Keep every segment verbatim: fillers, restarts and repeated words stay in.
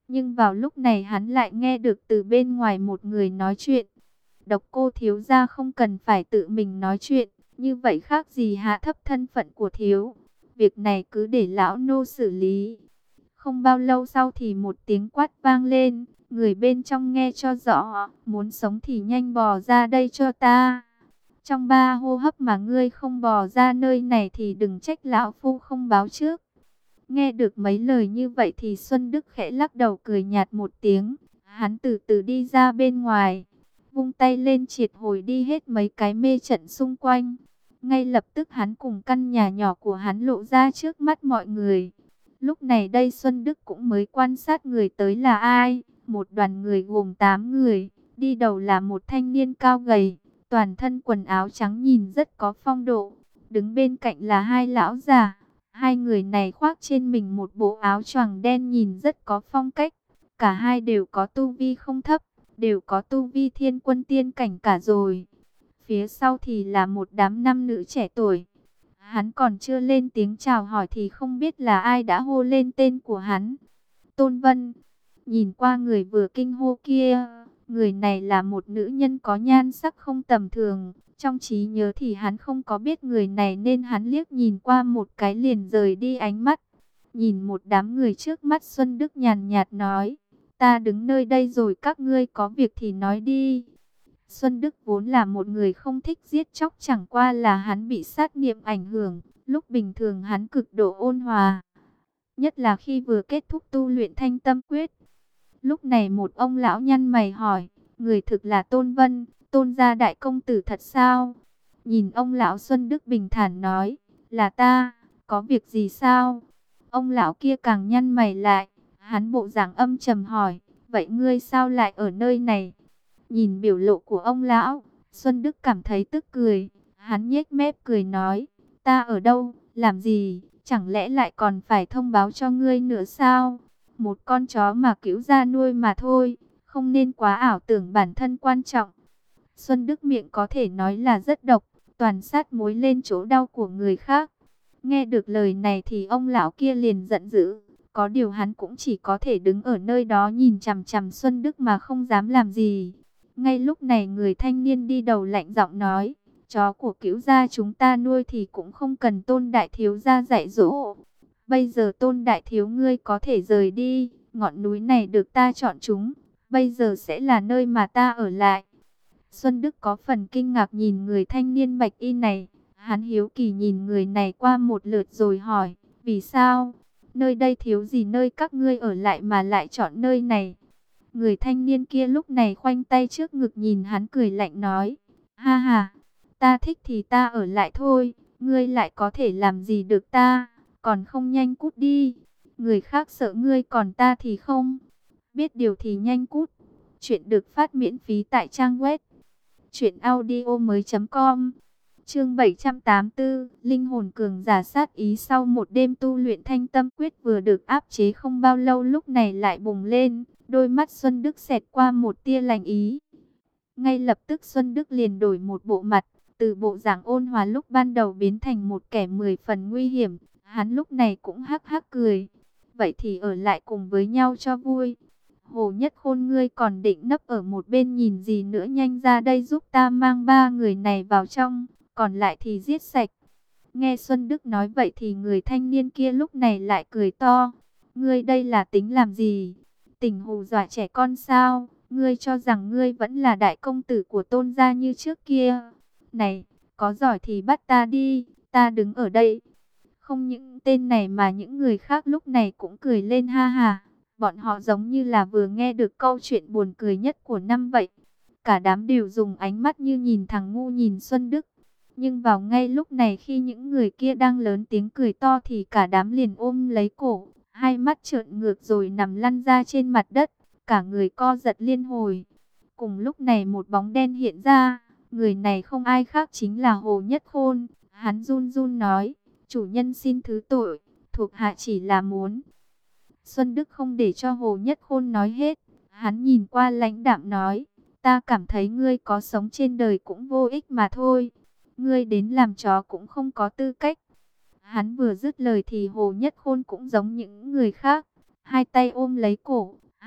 Nhưng vào lúc này hắn lại nghe được từ bên ngoài một người nói chuyện. Độc Cô thiếu gia không cần phải tự mình nói chuyện, như vậy khác gì hạ thấp thân phận của thiếu. Việc này cứ để lão nô xử lý. Không bao lâu sau thì một tiếng quát vang lên, người bên trong nghe cho rõ, muốn sống thì nhanh bò ra đây cho ta. Trong ba hô hấp mà ngươi không bò ra nơi này thì đừng trách lão phu không báo trước. Nghe được mấy lời như vậy thì Xuân Đức khẽ lắc đầu cười nhạt một tiếng. Hắn từ từ đi ra bên ngoài, vung tay lên triệt hồi đi hết mấy cái mê trận xung quanh. Ngay lập tức hắn cùng căn nhà nhỏ của hắn lộ ra trước mắt mọi người. Lúc này đây Xuân Đức cũng mới quan sát người tới là ai. Một đoàn người gồm tám người, đi đầu là một thanh niên cao gầy, toàn thân quần áo trắng nhìn rất có phong độ. Đứng bên cạnh là hai lão già. Hai người này khoác trên mình một bộ áo choàng đen nhìn rất có phong cách. Cả hai đều có tu vi không thấp, đều có tu vi thiên quân tiên cảnh cả rồi. Phía sau thì là một đám nam nữ trẻ tuổi. Hắn còn chưa lên tiếng chào hỏi thì không biết là ai đã hô lên tên của hắn. Tôn Vân. Nhìn qua người vừa kinh hô kia, người này là một nữ nhân có nhan sắc không tầm thường. Trong trí nhớ thì hắn không có biết người này nên hắn liếc nhìn qua một cái liền rời đi ánh mắt. Nhìn một đám người trước mắt Xuân Đức nhàn nhạt nói, ta đứng nơi đây rồi các ngươi có việc thì nói đi. Xuân Đức vốn là một người không thích giết chóc, chẳng qua là hắn bị sát niệm ảnh hưởng. Lúc bình thường hắn cực độ ôn hòa, nhất là khi vừa kết thúc tu luyện Thanh Tâm Quyết. Lúc này một ông lão nhăn mày hỏi, người thực là Tôn Vân, Tôn gia đại công tử thật sao? Nhìn ông lão, Xuân Đức bình thản nói, là ta, có việc gì sao? Ông lão kia càng nhăn mày lại, hắn bộ dạng âm trầm hỏi, vậy ngươi sao lại ở nơi này? Nhìn biểu lộ của ông lão, Xuân Đức cảm thấy tức cười, hắn nhếch mép cười nói, ta ở đâu, làm gì, chẳng lẽ lại còn phải thông báo cho ngươi nữa sao? Một con chó mà cứu ra nuôi mà thôi, không nên quá ảo tưởng bản thân quan trọng. Xuân Đức miệng có thể nói là rất độc, toàn sát muối lên chỗ đau của người khác. Nghe được lời này thì ông lão kia liền giận dữ, có điều hắn cũng chỉ có thể đứng ở nơi đó nhìn chằm chằm Xuân Đức mà không dám làm gì. Ngay lúc này người thanh niên đi đầu lạnh giọng nói, chó của cứu gia chúng ta nuôi thì cũng không cần Tôn đại thiếu gia dạy dỗ. Bây giờ Tôn đại thiếu ngươi có thể rời đi, ngọn núi này được ta chọn chúng, bây giờ sẽ là nơi mà ta ở lại. Xuân Đức có phần kinh ngạc nhìn người thanh niên bạch y này, hắn hiếu kỳ nhìn người này qua một lượt rồi hỏi, vì sao? Nơi đây thiếu gì nơi các ngươi ở lại mà lại chọn nơi này? Người thanh niên kia lúc này khoanh tay trước ngực nhìn hắn cười lạnh nói, ha ha, ta thích thì ta ở lại thôi, ngươi lại có thể làm gì được ta, còn không nhanh cút đi, người khác sợ ngươi còn ta thì không, biết điều thì nhanh cút. Chuyện được phát miễn phí tại trang web truyện audio mới chấm com. Chương bảy trăm tám mươi tư, linh hồn cường giả sát ý. Sau một đêm tu luyện Thanh Tâm Quyết vừa được áp chế không bao lâu, lúc này lại bùng lên, đôi mắt Xuân Đức xẹt qua một tia lạnh ý. Ngay lập tức Xuân Đức liền đổi một bộ mặt, từ bộ dạng ôn hòa lúc ban đầu biến thành một kẻ mười phần nguy hiểm. Hắn lúc này cũng hắc hắc cười, vậy thì ở lại cùng với nhau cho vui. Hồ Nhất Khôn, ngươi còn định nấp ở một bên nhìn gì nữa, nhanh ra đây giúp ta mang ba người này vào trong, còn lại thì giết sạch. Nghe Xuân Đức nói vậy thì người thanh niên kia lúc này lại cười to, ngươi đây là tính làm gì? Tình hù dọa trẻ con sao? Ngươi cho rằng ngươi vẫn là đại công tử của Tôn gia như trước kia? Này, có giỏi thì bắt ta đi, ta đứng ở đây. Không những tên này mà những người khác lúc này cũng cười lên ha ha. Bọn họ giống như là vừa nghe được câu chuyện buồn cười nhất của năm vậy. Cả đám đều dùng ánh mắt như nhìn thằng ngu nhìn Xuân Đức. Nhưng vào ngay lúc này khi những người kia đang lớn tiếng cười to thì cả đám liền ôm lấy cổ, hai mắt trợn ngược rồi nằm lăn ra trên mặt đất, cả người co giật liên hồi. Cùng lúc này một bóng đen hiện ra, người này không ai khác chính là Hồ Nhất Khôn. Hắn run run nói, chủ nhân xin thứ tội, thuộc hạ chỉ là muốn... Xuân Đức không để cho Hồ Nhất Khôn nói hết, hắn nhìn qua lãnh đạm nói, ta cảm thấy ngươi có sống trên đời cũng vô ích mà thôi, ngươi đến làm chó cũng không có tư cách. Hắn vừa dứt lời thì Hồ Nhất Khôn cũng giống những người khác, hai tay ôm lấy cổ,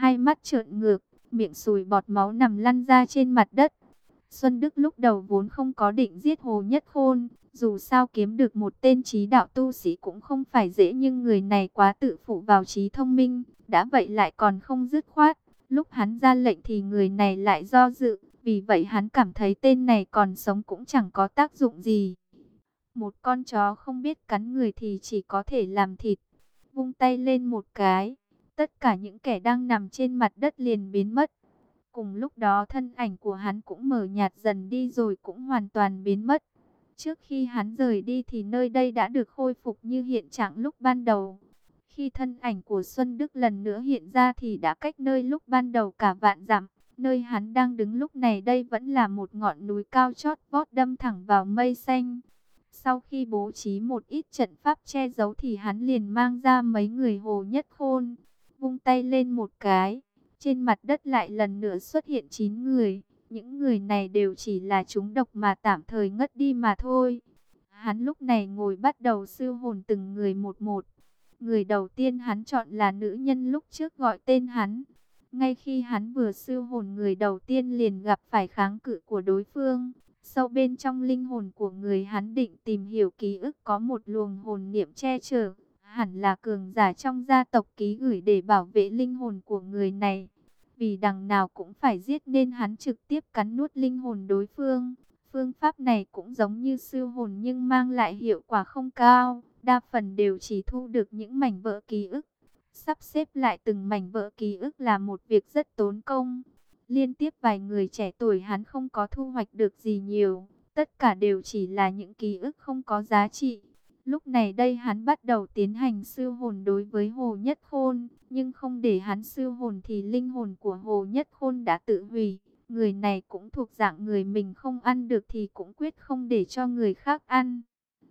hai mắt trợn ngược, miệng sùi bọt máu nằm lăn ra trên mặt đất. Xuân Đức lúc đầu vốn không có định giết Hồ Nhất Khôn, dù sao kiếm được một tên trí đạo tu sĩ cũng không phải dễ, nhưng người này quá tự phụ vào trí thông minh, đã vậy lại còn không dứt khoát. Lúc hắn ra lệnh thì người này lại do dự, vì vậy hắn cảm thấy tên này còn sống cũng chẳng có tác dụng gì. Một con chó không biết cắn người thì chỉ có thể làm thịt. Vung tay lên một cái, tất cả những kẻ đang nằm trên mặt đất liền biến mất. Cùng lúc đó thân ảnh của hắn cũng mờ nhạt dần đi rồi cũng hoàn toàn biến mất. Trước khi hắn rời đi thì nơi đây đã được khôi phục như hiện trạng lúc ban đầu. Khi thân ảnh của Xuân Đức lần nữa hiện ra thì đã cách nơi lúc ban đầu cả vạn dặm. Nơi hắn đang đứng lúc này đây vẫn là một ngọn núi cao chót vót đâm thẳng vào mây xanh. Sau khi bố trí một ít trận pháp che giấu thì hắn liền mang ra mấy người Hồ Nhất Khôn. Vung tay lên một cái, trên mặt đất lại lần nữa xuất hiện chín người. Những người này đều chỉ là trúng độc mà tạm thời ngất đi mà thôi. Hắn lúc này ngồi bắt đầu siêu hồn từng người một một. Người đầu tiên hắn chọn là nữ nhân lúc trước gọi tên hắn. Ngay khi hắn vừa siêu hồn người đầu tiên liền gặp phải kháng cự của đối phương. Sâu bên trong linh hồn của người hắn định tìm hiểu ký ức có một luồng hồn niệm che chở. Hẳn là cường giả trong gia tộc ký gửi để bảo vệ linh hồn của người này. Vì đằng nào cũng phải giết nên hắn trực tiếp cắn nuốt linh hồn đối phương. Phương pháp này cũng giống như siêu hồn nhưng mang lại hiệu quả không cao. Đa phần đều chỉ thu được những mảnh vỡ ký ức. Sắp xếp lại từng mảnh vỡ ký ức là một việc rất tốn công. Liên tiếp vài người trẻ tuổi hắn không có thu hoạch được gì nhiều. Tất cả đều chỉ là những ký ức không có giá trị. Lúc này đây hắn bắt đầu tiến hành siêu hồn đối với Hồ Nhất Khôn. Nhưng không để hắn siêu hồn thì linh hồn của Hồ Nhất Khôn đã tự hủy. Người này cũng thuộc dạng người mình không ăn được thì cũng quyết không để cho người khác ăn.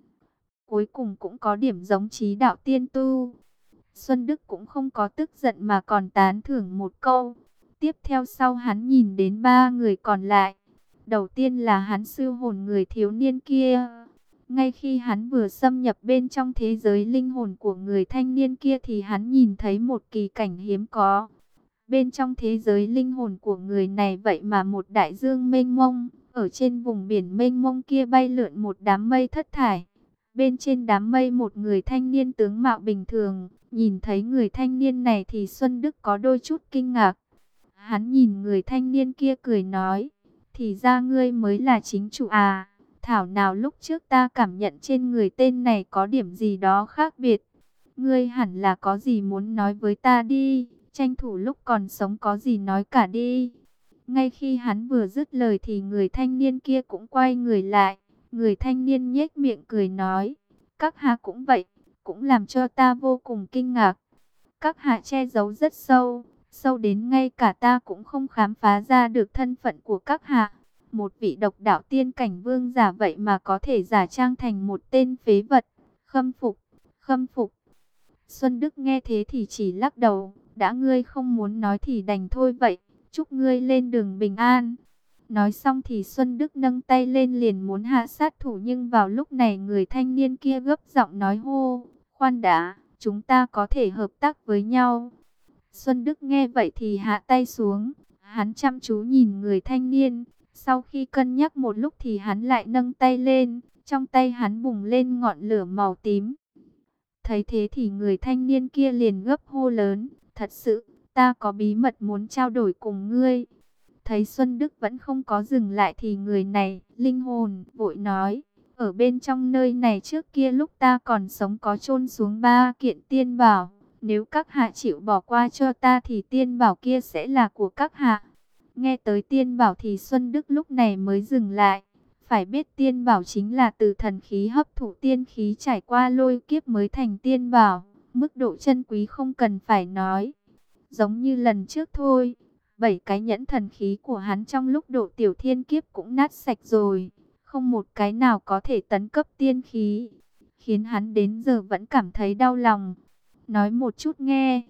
Cuối cùng cũng có điểm giống trí đạo tiên tu. Xuân Đức cũng không có tức giận mà còn tán thưởng một câu. Tiếp theo sau hắn nhìn đến ba người còn lại. Đầu tiên là hắn siêu hồn người thiếu niên kia. Ngay khi hắn vừa xâm nhập bên trong thế giới linh hồn của người thanh niên kia thì hắn nhìn thấy một kỳ cảnh hiếm có. Bên trong thế giới linh hồn của người này vậy mà một đại dương mênh mông. Ở trên vùng biển mênh mông kia bay lượn một đám mây thất thải. Bên trên đám mây một người thanh niên tướng mạo bình thường. Nhìn thấy người thanh niên này thì Xuân Đức có đôi chút kinh ngạc. Hắn nhìn người thanh niên kia cười nói. Thì ra ngươi mới là chính chủ à. Thảo nào lúc trước ta cảm nhận trên người tên này có điểm gì đó khác biệt. Ngươi hẳn là có gì muốn nói với ta đi. Tranh thủ lúc còn sống có gì nói cả đi. Ngay khi hắn vừa dứt lời thì người thanh niên kia cũng quay người lại. Người thanh niên nhếch miệng cười nói. Các hạ cũng vậy. Cũng làm cho ta vô cùng kinh ngạc. Các hạ che giấu rất sâu. Sâu đến ngay cả ta cũng không khám phá ra được thân phận của các hạ. Một vị độc đạo tiên cảnh vương giả vậy mà có thể giả trang thành một tên phế vật. Khâm phục, khâm phục. Xuân Đức nghe thế thì chỉ lắc đầu. Đã ngươi không muốn nói thì đành thôi vậy. Chúc ngươi lên đường bình an. Nói xong thì Xuân Đức nâng tay lên liền muốn hạ sát thủ. Nhưng vào lúc này người thanh niên kia gấp giọng nói hô. Khoan đã, chúng ta có thể hợp tác với nhau. Xuân Đức nghe vậy thì hạ tay xuống. Hắn chăm chú nhìn người thanh niên. Sau khi cân nhắc một lúc thì hắn lại nâng tay lên. Trong tay hắn bùng lên ngọn lửa màu tím. Thấy thế thì người thanh niên kia liền gấp hô lớn. Thật sự, ta có bí mật muốn trao đổi cùng ngươi. Thấy Xuân Đức vẫn không có dừng lại thì người này, linh hồn, vội nói. Ở bên trong nơi này trước kia lúc ta còn sống có chôn xuống ba kiện tiên bảo. Nếu các hạ chịu bỏ qua cho ta thì tiên bảo kia sẽ là của các hạ. Nghe tới tiên bảo thì Xuân Đức lúc này mới dừng lại. Phải biết tiên bảo chính là từ thần khí hấp thụ tiên khí trải qua lôi kiếp mới thành tiên bảo. Mức độ chân quý không cần phải nói. Giống như lần trước thôi. Bảy cái nhẫn thần khí của hắn trong lúc độ tiểu thiên kiếp cũng nát sạch rồi. Không một cái nào có thể tấn cấp tiên khí. Khiến hắn đến giờ vẫn cảm thấy đau lòng. Nói một chút nghe.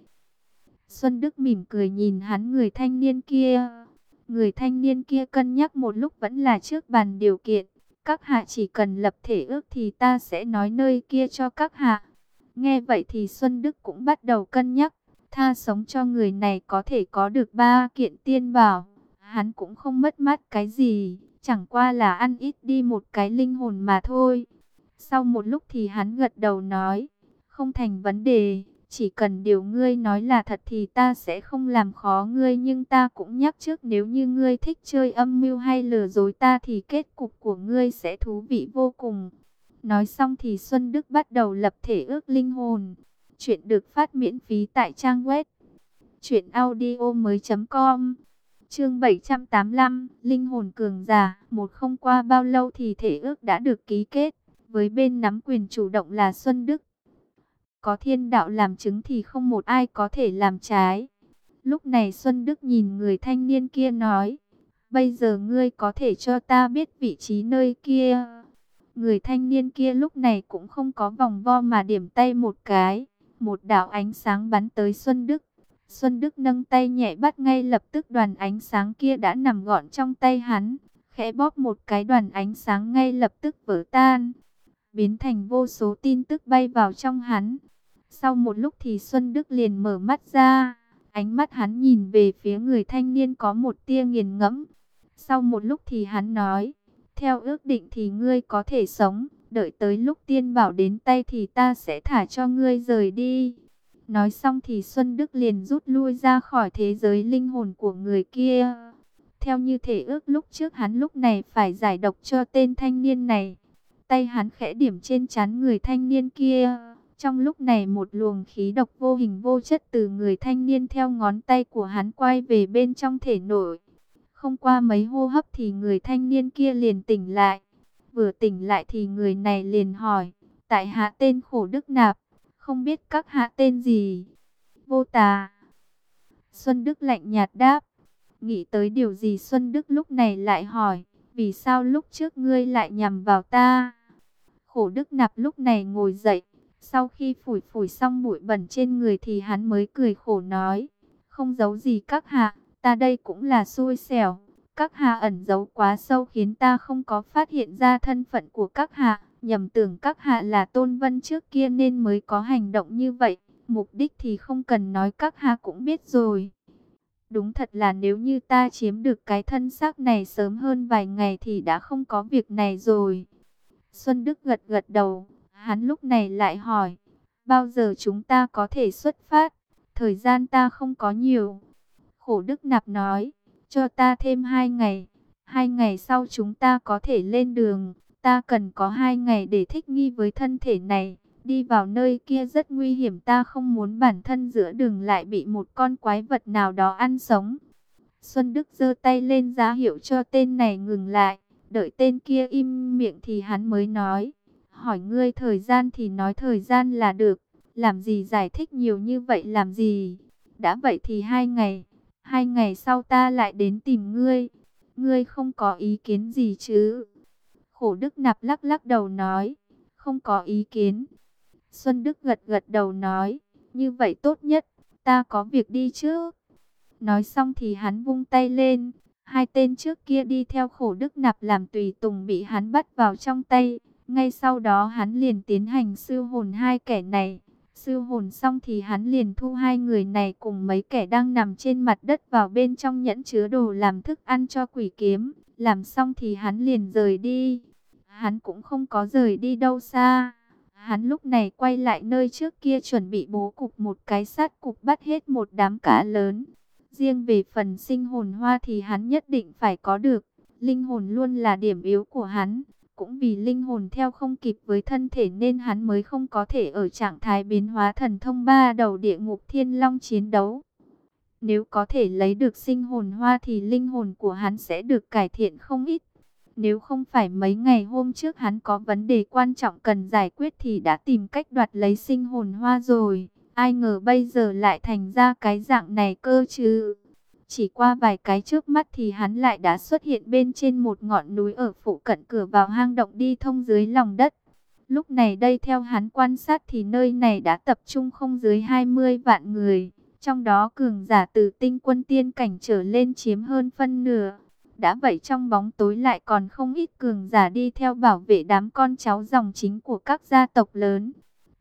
Xuân Đức mỉm cười nhìn hắn người thanh niên kia. Người thanh niên kia cân nhắc một lúc vẫn là trước bàn điều kiện. Các hạ chỉ cần lập thể ước thì ta sẽ nói nơi kia cho các hạ. Nghe vậy thì Xuân Đức cũng bắt đầu cân nhắc. tha sống cho người này có thể có được ba kiện tiên bảo, hắn cũng không mất mát cái gì, chẳng qua là ăn ít đi một cái linh hồn mà thôi. Sau một lúc thì hắn gật đầu nói, không thành vấn đề, chỉ cần điều ngươi nói là thật thì ta sẽ không làm khó ngươi, nhưng ta cũng nhắc trước nếu như ngươi thích chơi âm mưu hay lừa dối ta thì kết cục của ngươi sẽ thú vị vô cùng. Nói xong thì Xuân Đức bắt đầu lập thể ước linh hồn. Chuyện được phát miễn phí tại trang web truyện audio mới chấm com. Chương bảy trăm tám mươi lăm, linh hồn cường giả. Một không qua bao lâu thì thể ước đã được ký kết, với bên nắm quyền chủ động là Xuân Đức. Có thiên đạo làm chứng thì không một ai có thể làm trái. Lúc này Xuân Đức nhìn người thanh niên kia nói, bây giờ ngươi có thể cho ta biết vị trí nơi kia. Người thanh niên kia lúc này cũng không có vòng vo mà điểm tay một cái, một đạo ánh sáng bắn tới Xuân Đức. Xuân Đức nâng tay nhẹ bắt, ngay lập tức đoàn ánh sáng kia đã nằm gọn trong tay hắn. Khẽ bóp một cái, đoàn ánh sáng ngay lập tức vỡ tan, biến thành vô số tin tức bay vào trong hắn. Sau một lúc thì Xuân Đức liền mở mắt ra, ánh mắt hắn nhìn về phía người thanh niên có một tia nghiền ngẫm. Sau một lúc thì hắn nói, theo ước định thì ngươi có thể sống, đợi tới lúc tiên bảo đến tay thì ta sẽ thả cho ngươi rời đi. Nói xong thì Xuân Đức liền rút lui ra khỏi thế giới linh hồn của người kia. Theo như thể ước lúc trước, hắn lúc này phải giải độc cho tên thanh niên này. Tay hắn khẽ điểm trên trán người thanh niên kia. Trong lúc này một luồng khí độc vô hình vô chất từ người thanh niên theo ngón tay của hắn quay về bên trong thể nội. Không qua mấy hô hấp thì người thanh niên kia liền tỉnh lại. Vừa tỉnh lại thì người này liền hỏi, tại hạ tên Khổ Đức Nạp, không biết các hạ tên gì? Vô Tà. Xuân Đức lạnh nhạt đáp. Nghĩ tới điều gì Xuân Đức lúc này lại hỏi, vì sao lúc trước ngươi lại nhằm vào ta? Khổ Đức Nạp lúc này ngồi dậy, sau khi phủi phủi xong bụi bẩn trên người thì hắn mới cười khổ nói, không giấu gì các hạ, ta đây cũng là xui xẻo. Các hạ ẩn giấu quá sâu khiến ta không có phát hiện ra thân phận của các hạ, nhầm tưởng các hạ là Tôn Vân trước kia nên mới có hành động như vậy. Mục đích thì không cần nói, các hạ cũng biết rồi. Đúng thật là nếu như ta chiếm được cái thân xác này sớm hơn vài ngày thì đã không có việc này rồi. Xuân Đức gật gật đầu, hắn lúc này lại hỏi, bao giờ chúng ta có thể xuất phát? Thời gian ta không có nhiều. Khổ Đức Nạp nói, cho ta thêm hai ngày. Hai ngày sau chúng ta có thể lên đường. Ta cần có hai ngày để thích nghi với thân thể này. Đi vào nơi kia rất nguy hiểm, ta không muốn bản thân giữa đường lại bị một con quái vật nào đó ăn sống. Xuân Đức giơ tay lên ra hiệu cho tên này ngừng lại. Đợi tên kia im miệng thì hắn mới nói, hỏi ngươi thời gian thì nói thời gian là được. Làm gì giải thích nhiều như vậy làm gì? Đã vậy thì hai ngày. Hai ngày sau ta lại đến tìm ngươi. Ngươi không có ý kiến gì chứ? Khổ Đức Nạp lắc lắc đầu nói, không có ý kiến. Xuân Đức gật gật đầu nói, như vậy tốt nhất, ta có việc đi trước. Nói xong thì hắn vung tay lên. Hai tên trước kia đi theo Khổ Đức Nạp làm tùy tùng bị hắn bắt vào trong tay. Ngay sau đó hắn liền tiến hành siêu hồn hai kẻ này. Siêu hồn xong thì hắn liền thu hai người này cùng mấy kẻ đang nằm trên mặt đất vào bên trong nhẫn chứa đồ làm thức ăn cho quỷ kiếm. Làm xong thì hắn liền rời đi. Hắn cũng không có rời đi đâu xa. Hắn lúc này quay lại nơi trước kia chuẩn bị bố cục một cái sát cục bắt hết một đám cá lớn. Riêng về phần sinh hồn hoa thì hắn nhất định phải có được. Linh hồn luôn là điểm yếu của hắn. Cũng vì linh hồn theo không kịp với thân thể nên hắn mới không có thể ở trạng thái biến hóa thần thông ba đầu địa ngục thiên long chiến đấu. Nếu có thể lấy được sinh hồn hoa thì linh hồn của hắn sẽ được cải thiện không ít. Nếu không phải mấy ngày hôm trước hắn có vấn đề quan trọng cần giải quyết thì đã tìm cách đoạt lấy sinh hồn hoa rồi. Ai ngờ bây giờ lại thành ra cái dạng này cơ chứ. Chỉ qua vài cái trước mắt thì hắn lại đã xuất hiện bên trên một ngọn núi ở phụ cận cửa vào hang động đi thông dưới lòng đất. Lúc này đây theo hắn quan sát thì nơi này đã tập trung không dưới hai mươi vạn người. Trong đó cường giả từ tinh quân tiên cảnh trở lên chiếm hơn phân nửa. Đã vậy trong bóng tối lại còn không ít cường giả đi theo bảo vệ đám con cháu dòng chính của các gia tộc lớn.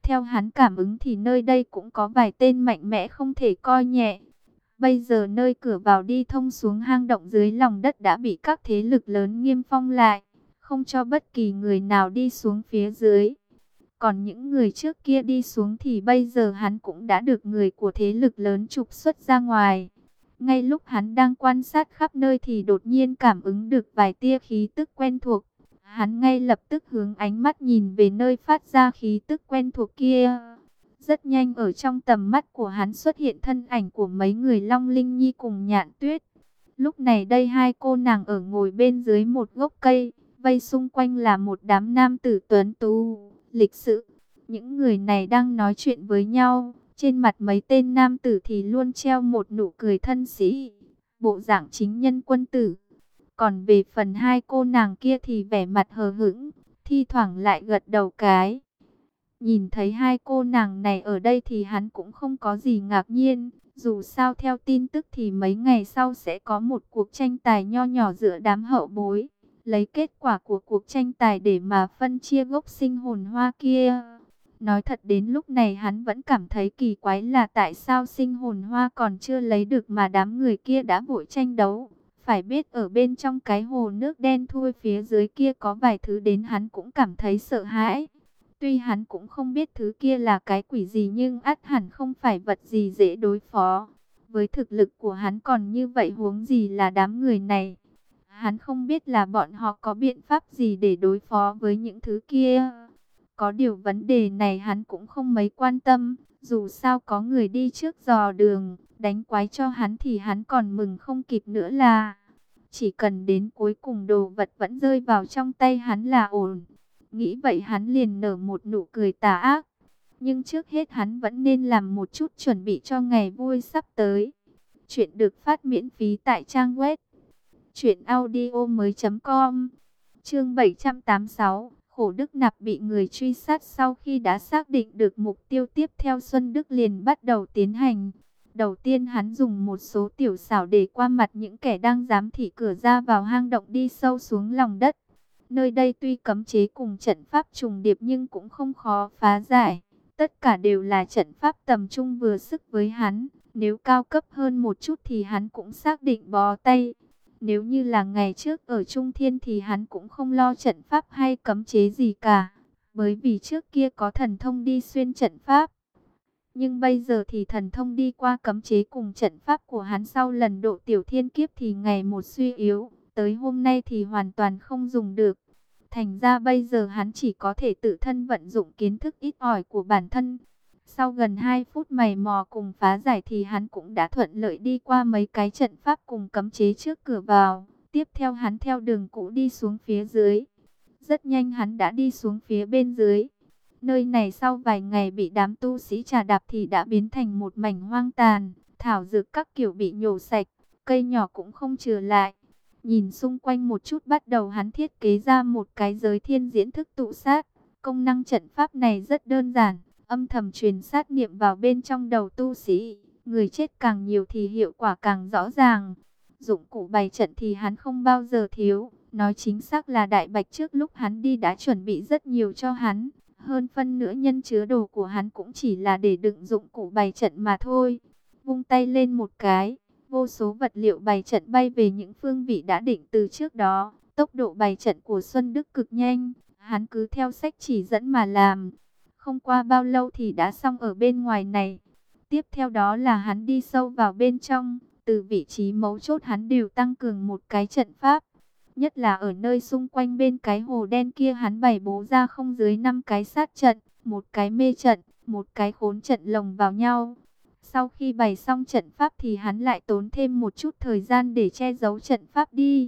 theo hắn cảm ứng thì nơi đây cũng có vài tên mạnh mẽ không thể coi nhẹ. Bây giờ nơi cửa vào đi thông xuống hang động dưới lòng đất đã bị các thế lực lớn nghiêm phong lại, không cho bất kỳ người nào đi xuống phía dưới. Còn những người trước kia đi xuống thì bây giờ hắn cũng đã được người của thế lực lớn trục xuất ra ngoài. Ngay lúc hắn đang quan sát khắp nơi thì đột nhiên cảm ứng được vài tia khí tức quen thuộc. Hắn ngay lập tức hướng ánh mắt nhìn về nơi phát ra khí tức quen thuộc kia. Rất nhanh ở trong tầm mắt của hắn xuất hiện thân ảnh của mấy người Long Linh Nhi cùng Nhạn Tuyết. Lúc này đây hai cô nàng ở ngồi bên dưới một gốc cây, vây xung quanh là một đám nam tử tuấn tú, lịch sự. Những người này đang nói chuyện với nhau, trên mặt mấy tên nam tử thì luôn treo một nụ cười thân sĩ, bộ dạng chính nhân quân tử. Còn về phần hai cô nàng kia thì vẻ mặt hờ hững, thi thoảng lại gật đầu cái. Nhìn thấy hai cô nàng này ở đây thì hắn cũng không có gì ngạc nhiên. Dù sao theo tin tức thì mấy ngày sau sẽ có một cuộc tranh tài nho nhỏ giữa đám hậu bối. Lấy kết quả của cuộc tranh tài để mà phân chia gốc sinh hồn hoa kia. Nói thật đến lúc này hắn vẫn cảm thấy kỳ quái là tại sao sinh hồn hoa còn chưa lấy được mà đám người kia đã vội tranh đấu. Phải biết ở bên trong cái hồ nước đen thui phía dưới kia có vài thứ đến hắn cũng cảm thấy sợ hãi. Tuy hắn cũng không biết thứ kia là cái quỷ gì nhưng ắt hẳn không phải vật gì dễ đối phó. Với thực lực của hắn còn như vậy huống gì là đám người này. Hắn không biết là bọn họ có biện pháp gì để đối phó với những thứ kia. Có điều vấn đề này hắn cũng không mấy quan tâm. Dù sao có người đi trước dò đường, đánh quái cho hắn thì hắn còn mừng không kịp nữa là. Chỉ cần đến cuối cùng đồ vật vẫn rơi vào trong tay hắn là ổn. Nghĩ vậy hắn liền nở một nụ cười tà ác. Nhưng trước hết hắn vẫn nên làm một chút chuẩn bị cho ngày vui sắp tới. Chuyện được phát miễn phí tại trang web truyện audio mới chấm com. Chương bảy trăm tám mươi sáu, Khổ Đức Nạp bị người truy sát. Sau khi đã xác định được mục tiêu tiếp theo, Xuân Đức liền bắt đầu tiến hành. Đầu tiên hắn dùng một số tiểu xảo để qua mặt những kẻ đang giám thị cửa ra vào hang động, đi sâu xuống lòng đất. Nơi đây tuy cấm chế cùng trận pháp trùng điệp nhưng cũng không khó phá giải. Tất cả đều là trận pháp tầm trung vừa sức với hắn. Nếu cao cấp hơn một chút thì hắn cũng xác định bó tay. Nếu như là ngày trước ở Trung Thiên thì hắn cũng không lo trận pháp hay cấm chế gì cả. Bởi vì trước kia có thần thông đi xuyên trận pháp. Nhưng bây giờ thì thần thông đi qua cấm chế cùng trận pháp của hắn sau lần độ tiểu thiên kiếp thì ngày một suy yếu. Tới hôm nay thì hoàn toàn không dùng được. Thành ra bây giờ hắn chỉ có thể tự thân vận dụng kiến thức ít ỏi của bản thân. Sau gần hai phút mày mò cùng phá giải thì hắn cũng đã thuận lợi đi qua mấy cái trận pháp cùng cấm chế trước cửa vào. Tiếp theo hắn theo đường cũ đi xuống phía dưới. Rất nhanh hắn đã đi xuống phía bên dưới. Nơi này sau vài ngày bị đám tu sĩ trà đạp thì đã biến thành một mảnh hoang tàn. Thảo dược các kiểu bị nhổ sạch, cây nhỏ cũng không chừa lại. Nhìn xung quanh một chút, bắt đầu hắn thiết kế ra một cái giới thiên diễn thức tụ sát. Công năng trận pháp này rất đơn giản, âm thầm truyền sát niệm vào bên trong đầu tu sĩ. Người chết càng nhiều thì hiệu quả càng rõ ràng. Dụng cụ bày trận thì hắn không bao giờ thiếu. Nói chính xác là Đại Bạch trước lúc hắn đi đã chuẩn bị rất nhiều cho hắn. Hơn phân nửa nhân chứa đồ của hắn cũng chỉ là để đựng dụng cụ bày trận mà thôi. Vung tay lên một cái, vô số vật liệu bày trận bay về những phương vị đã định từ trước đó. Tốc độ bày trận của Xuân Đức cực nhanh, hắn cứ theo sách chỉ dẫn mà làm. Không qua bao lâu thì đã xong ở bên ngoài này. Tiếp theo đó là hắn đi sâu vào bên trong. Từ vị trí mấu chốt hắn đều tăng cường một cái trận pháp. Nhất là ở nơi xung quanh bên cái hồ đen kia hắn bày bố ra không dưới năm cái sát trận, một cái mê trận, một cái khốn trận lồng vào nhau. Sau khi bày xong trận pháp thì hắn lại tốn thêm một chút thời gian để che giấu trận pháp đi.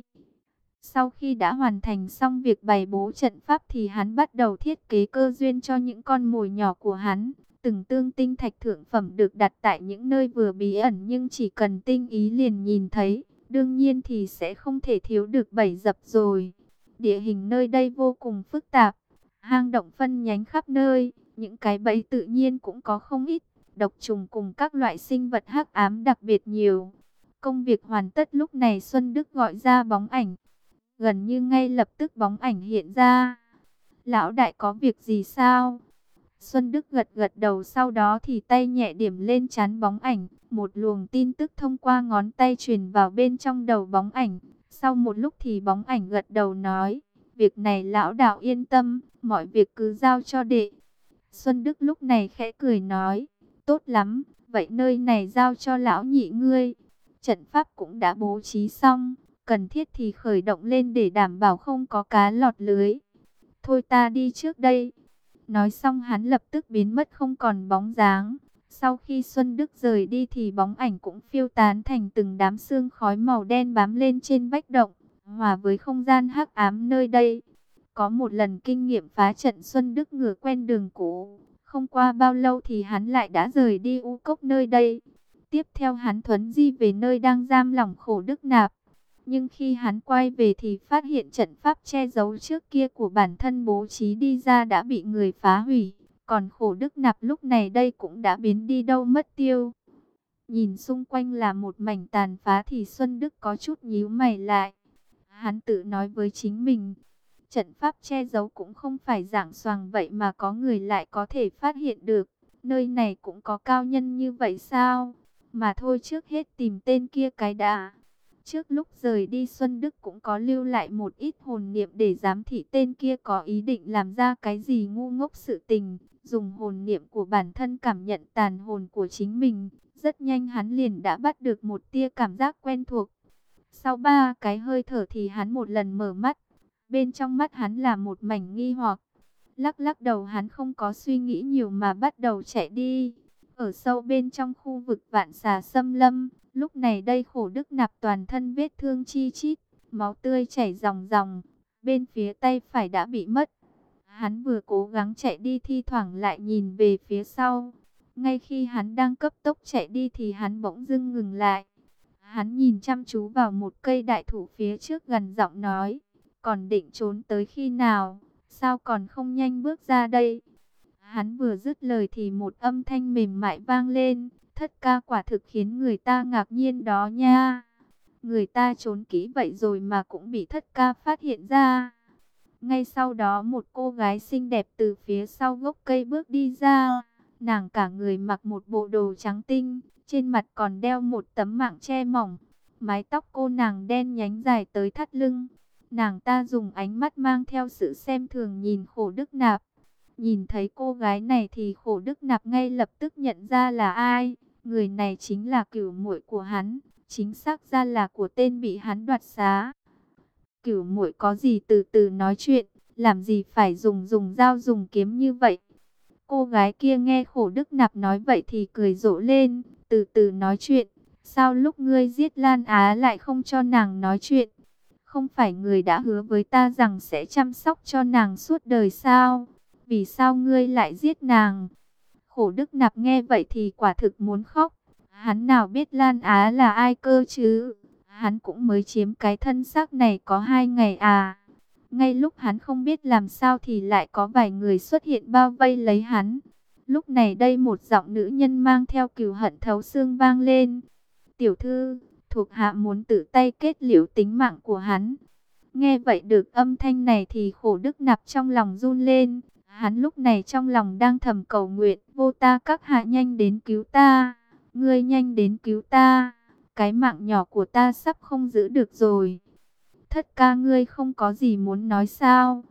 Sau khi đã hoàn thành xong việc bày bố trận pháp thì hắn bắt đầu thiết kế cơ duyên cho những con mồi nhỏ của hắn. Từng tương tinh thạch thượng phẩm được đặt tại những nơi vừa bí ẩn nhưng chỉ cần tinh ý liền nhìn thấy. Đương nhiên thì sẽ không thể thiếu được bẫy dập rồi. Địa hình nơi đây vô cùng phức tạp. Hang động phân nhánh khắp nơi. Những cái bẫy tự nhiên cũng có không ít. Độc trùng cùng các loại sinh vật hắc ám đặc biệt nhiều. Công việc hoàn tất lúc này Xuân Đức gọi ra bóng ảnh. Gần như ngay lập tức bóng ảnh hiện ra. Lão đại có việc gì sao? Xuân Đức gật gật đầu, sau đó thì tay nhẹ điểm lên trán bóng ảnh. Một luồng tin tức thông qua ngón tay truyền vào bên trong đầu bóng ảnh. Sau một lúc thì bóng ảnh gật đầu nói, việc này lão đạo yên tâm, mọi việc cứ giao cho đệ. Xuân Đức lúc này khẽ cười nói, tốt lắm, vậy nơi này giao cho lão nhị ngươi. Trận pháp cũng đã bố trí xong, cần thiết thì khởi động lên để đảm bảo không có cá lọt lưới. Thôi ta đi trước đây. Nói xong hắn lập tức biến mất không còn bóng dáng. Sau khi Xuân Đức rời đi thì bóng ảnh cũng phiêu tán thành từng đám sương khói màu đen bám lên trên vách động, hòa với không gian hắc ám nơi đây. Có một lần kinh nghiệm phá trận, Xuân Đức ngửa quen đường cũ. Không qua bao lâu thì hắn lại đã rời đi u cốc nơi đây. Tiếp theo hắn thuấn di về nơi đang giam lỏng Khổ Đức Nạp. Nhưng khi hắn quay về thì phát hiện trận pháp che giấu trước kia của bản thân bố trí đi ra đã bị người phá hủy. Còn Khổ Đức Nạp lúc này đây cũng đã biến đi đâu mất tiêu. Nhìn xung quanh là một mảnh tàn phá thì Xuân Đức có chút nhíu mày lại. Hắn tự nói với chính mình, trận pháp che giấu cũng không phải dạng xoàng vậy mà có người lại có thể phát hiện được. Nơi này cũng có cao nhân như vậy sao? Mà thôi, trước hết tìm tên kia cái đã. Trước lúc rời đi, Xuân Đức cũng có lưu lại một ít hồn niệm để giám thị tên kia có ý định làm ra cái gì ngu ngốc sự tình. Dùng hồn niệm của bản thân cảm nhận tàn hồn của chính mình. Rất nhanh hắn liền đã bắt được một tia cảm giác quen thuộc. Sau ba cái hơi thở thì hắn một lần mở mắt. Bên trong mắt hắn là một mảnh nghi hoặc. Lắc lắc đầu, hắn không có suy nghĩ nhiều mà bắt đầu chạy đi. Ở sâu bên trong khu vực vạn xà xâm lâm, lúc này đây Khổ Đức Nạp toàn thân vết thương chi chít, máu tươi chảy ròng ròng, bên phía tay phải đã bị mất. Hắn vừa cố gắng chạy đi thi thoảng lại nhìn về phía sau. Ngay khi hắn đang cấp tốc chạy đi thì hắn bỗng dưng ngừng lại. Hắn nhìn chăm chú vào một cây đại thụ phía trước, gần giọng nói, còn định trốn tới khi nào, sao còn không nhanh bước ra đây. Hắn vừa dứt lời thì một âm thanh mềm mại vang lên, thất ca quả thực khiến người ta ngạc nhiên đó nha. Người ta trốn kỹ vậy rồi mà cũng bị thất ca phát hiện ra. Ngay sau đó một cô gái xinh đẹp từ phía sau gốc cây bước đi ra. Nàng cả người mặc một bộ đồ trắng tinh, trên mặt còn đeo một tấm mạng che mỏng. Mái tóc cô nàng đen nhánh dài tới thắt lưng. Nàng ta dùng ánh mắt mang theo sự xem thường nhìn Khổ Đức Nạp. Nhìn thấy cô gái này thì Khổ Đức Nạp ngay lập tức nhận ra là ai. Người này chính là cửu muội của hắn, chính xác ra là của tên bị hắn đoạt xá. Cửu muội có gì từ từ nói chuyện, làm gì phải dùng dùng dao dùng kiếm như vậy. Cô gái kia nghe Khổ Đức Nạp nói vậy thì cười rộ lên, từ từ nói chuyện. Sao lúc ngươi giết Lan Á lại không cho nàng nói chuyện? Không phải người đã hứa với ta rằng sẽ chăm sóc cho nàng suốt đời sao? Vì sao ngươi lại giết nàng? Khổ Đức Nạp nghe vậy thì quả thực muốn khóc. Hắn nào biết Lan Á là ai cơ chứ? Hắn cũng mới chiếm cái thân xác này có hai ngày à. Ngay lúc hắn không biết làm sao thì lại có vài người xuất hiện bao vây lấy hắn. Lúc này đây một giọng nữ nhân mang theo cừu hận thấu xương vang lên. Tiểu thư, thuộc hạ muốn tự tay kết liễu tính mạng của hắn. Nghe vậy được âm thanh này thì Khổ Đức Nạp trong lòng run lên. Hắn lúc này trong lòng đang thầm cầu nguyện, vô ta các hạ nhanh đến cứu ta, ngươi nhanh đến cứu ta, cái mạng nhỏ của ta sắp không giữ được rồi. Thất ca, ngươi không có gì muốn nói sao?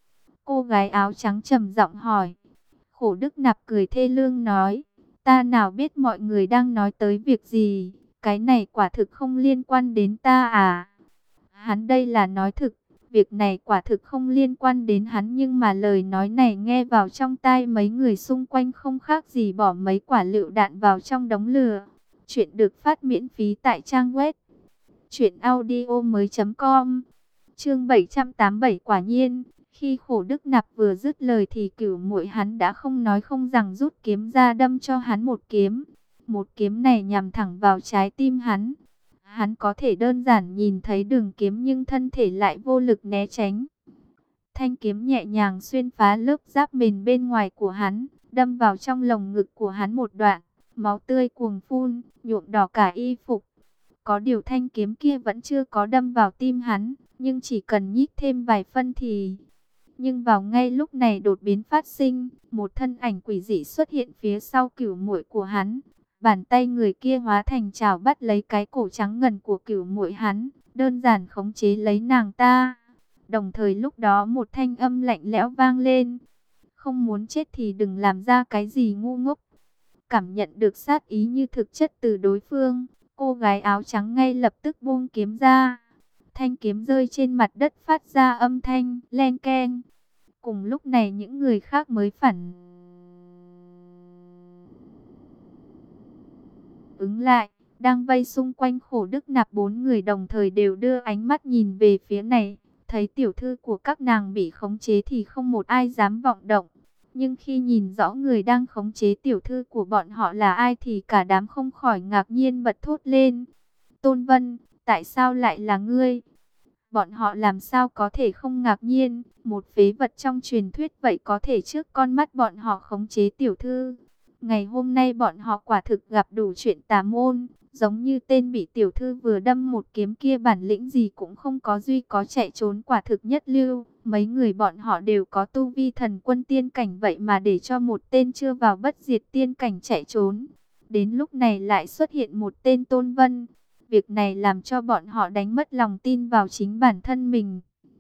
Cô gái áo trắng trầm giọng hỏi. Khổ Đức Nạp cười thê lương nói, ta nào biết mọi người đang nói tới việc gì, cái này quả thực không liên quan đến ta à. Hắn đây là nói thực. Việc này quả thực không liên quan đến hắn, nhưng mà lời nói này nghe vào trong tai mấy người xung quanh không khác gì bỏ mấy quả lựu đạn vào trong đống lửa. Chuyện được phát miễn phí tại trang web truyện audio mới chấm com. Chương bảy trăm tám mươi bảy. Quả nhiên, khi Khổ Đức Nạp vừa dứt lời thì cửu muội hắn đã không nói không rằng rút kiếm ra đâm cho hắn một kiếm. Một kiếm này nhằm thẳng vào trái tim hắn. Hắn có thể đơn giản nhìn thấy đường kiếm nhưng thân thể lại vô lực né tránh. Thanh kiếm nhẹ nhàng xuyên phá lớp giáp mền bên ngoài của hắn, đâm vào trong lồng ngực của hắn một đoạn. Máu tươi cuồng phun, nhuộm đỏ cả y phục. Có điều thanh kiếm kia vẫn chưa có đâm vào tim hắn, nhưng chỉ cần nhích thêm vài phân thì... Nhưng vào ngay lúc này đột biến phát sinh, một thân ảnh quỷ dị xuất hiện phía sau Cửu Muội của hắn. Bàn tay người kia hóa thành chảo bắt lấy cái cổ trắng ngần của Cửu Muội hắn, đơn giản khống chế lấy nàng ta. Đồng thời lúc đó một thanh âm lạnh lẽo vang lên: không muốn chết thì đừng làm ra cái gì ngu ngốc. Cảm nhận được sát ý như thực chất từ đối phương, cô gái áo trắng ngay lập tức buông kiếm ra. Thanh kiếm rơi trên mặt đất phát ra âm thanh len keng. Cùng lúc này những người khác mới phản ứng lại, đang vây xung quanh Khổ Đức Nạp. Bốn người đồng thời đều đưa ánh mắt nhìn về phía này. Thấy tiểu thư của các nàng bị khống chế thì không một ai dám vọng động. Nhưng khi nhìn rõ người đang khống chế tiểu thư của bọn họ là ai thì cả đám không khỏi ngạc nhiên bật thốt lên: Tôn Vân, tại sao lại là ngươi? Bọn họ làm sao có thể không ngạc nhiên, một phế vật trong truyền thuyết vậy có thể trước con mắt bọn họ khống chế tiểu thư. Ngày hôm nay bọn họ quả thực gặp đủ chuyện tà môn, giống như tên bị tiểu thư vừa đâm một kiếm kia bản lĩnh gì cũng không có, duy có chạy trốn quả thực nhất lưu. Mấy người bọn họ đều có tu vi thần quân tiên cảnh, vậy mà để cho một tên chưa vào bất diệt tiên cảnh chạy trốn. Đến lúc này lại xuất hiện một tên Tôn Vân. Việc này làm cho bọn họ đánh mất lòng tin vào chính bản thân mình.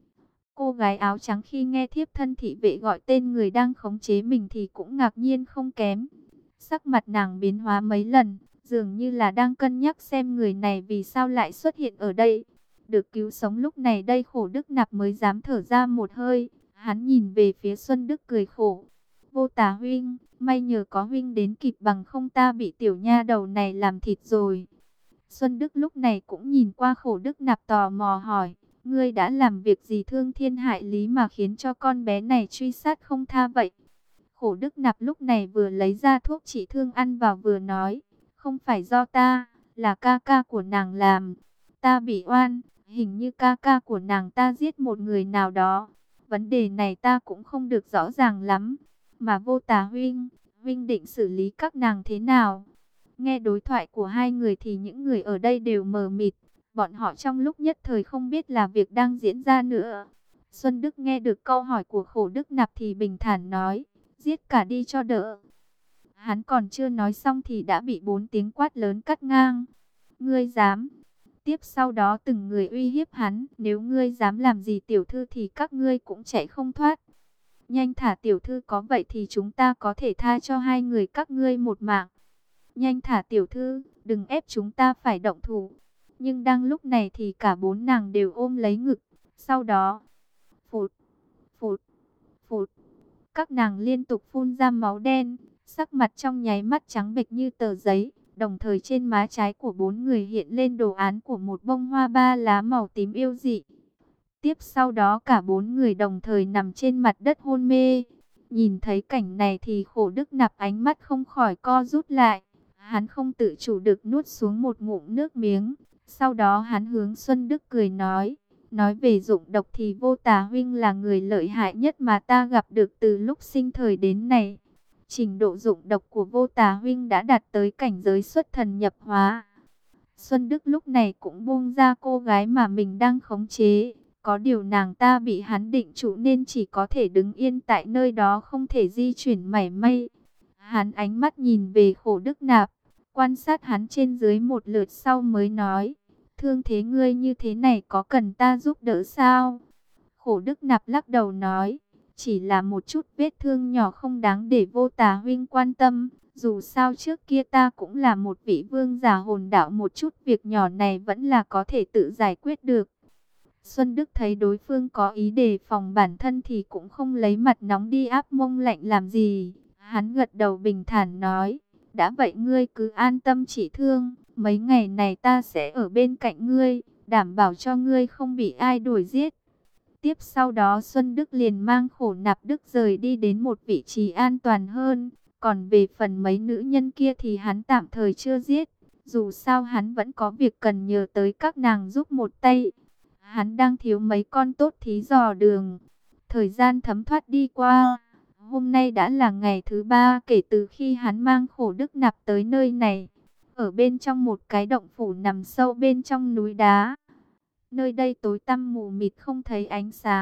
Cô gái áo trắng khi nghe thiếp thân thị vệ gọi tên người đang khống chế mình thì cũng ngạc nhiên không kém. Sắc mặt nàng biến hóa mấy lần, dường như là đang cân nhắc xem người này vì sao lại xuất hiện ở đây. Được cứu sống lúc này đây Khổ Đức Nạp mới dám thở ra một hơi. Hắn nhìn về phía Xuân Đức cười khổ: Vô Tà huynh, may nhờ có huynh đến kịp, bằng không ta bị tiểu nha đầu này làm thịt rồi. Xuân Đức lúc này cũng nhìn qua Khổ Đức Nạp tò mò hỏi: ngươi đã làm việc gì thương thiên hại lý mà khiến cho con bé này truy sát không tha vậy? Khổ Đức Nạp lúc này vừa lấy ra thuốc trị thương ăn vào vừa nói: không phải do ta, là ca ca của nàng làm. Ta bị oan, hình như ca ca của nàng ta giết một người nào đó. Vấn đề này ta cũng không được rõ ràng lắm. Mà Vô Tà huynh, huynh định xử lý các nàng thế nào? Nghe đối thoại của hai người thì những người ở đây đều mờ mịt. Bọn họ trong lúc nhất thời không biết là việc đang diễn ra nữa. Xuân Đức nghe được câu hỏi của Khổ Đức Nạp thì bình thản nói: giết cả đi cho đỡ. Hắn còn chưa nói xong thì đã bị bốn tiếng quát lớn cắt ngang: ngươi dám? Tiếp sau đó từng người uy hiếp hắn: nếu ngươi dám làm gì tiểu thư thì các ngươi cũng chạy không thoát. Nhanh thả tiểu thư, có vậy thì chúng ta có thể tha cho hai người các ngươi một mạng. Nhanh thả tiểu thư, đừng ép chúng ta phải động thủ. Nhưng đang lúc này thì cả bốn nàng đều ôm lấy ngực. Sau đó, phụt, phụt, phụt, các nàng liên tục phun ra máu đen, sắc mặt trong nháy mắt trắng bệch như tờ giấy. Đồng thời trên má trái của bốn người hiện lên đồ án của một bông hoa ba lá màu tím yêu dị. Tiếp sau đó cả bốn người đồng thời nằm trên mặt đất hôn mê. Nhìn thấy cảnh này thì Khổ Đức Nạp ánh mắt không khỏi co rút lại. Hắn không tự chủ được nuốt xuống một ngụm nước miếng. Sau đó hắn hướng Xuân Đức cười nói: nói về dụng độc thì Vô Tà huynh là người lợi hại nhất mà ta gặp được từ lúc sinh thời đến nay. Trình độ dụng độc của Vô Tà huynh đã đạt tới cảnh giới xuất thần nhập hóa. Xuân Đức lúc này cũng buông ra cô gái mà mình đang khống chế. Có điều nàng ta bị hắn định trụ nên chỉ có thể đứng yên tại nơi đó, không thể di chuyển mảy may. Hắn ánh mắt nhìn về Khổ Đức Nạp, quan sát hắn trên dưới một lượt sau mới nói: thương thế ngươi như thế này có cần ta giúp đỡ sao? Khổ Đức Nạp lắc đầu nói: chỉ là một chút vết thương nhỏ không đáng để Vô Tà huynh quan tâm. Dù sao trước kia ta cũng là một vị vương giả hồn đạo, một chút việc nhỏ này vẫn là có thể tự giải quyết được. Xuân Đức thấy đối phương có ý đề phòng bản thân thì cũng không lấy mặt nóng đi áp mông lạnh làm gì. Hắn gật đầu bình thản nói: đã vậy ngươi cứ an tâm trị thương, mấy ngày này ta sẽ ở bên cạnh ngươi, đảm bảo cho ngươi không bị ai đuổi giết. Tiếp sau đó Xuân Đức liền mang Khổ Nạp Đức rời đi đến một vị trí an toàn hơn. Còn về phần mấy nữ nhân kia thì hắn tạm thời chưa giết. Dù sao hắn vẫn có việc cần nhờ tới các nàng giúp một tay. Hắn đang thiếu mấy con tốt thí dò đường. Thời gian thấm thoát đi qua. Hôm nay đã là ngày thứ ba kể từ khi hắn mang Khổ Đức Nạp tới nơi này. Ở bên trong một cái động phủ nằm sâu bên trong núi đá. Nơi đây tối tăm mù mịt không thấy ánh sáng.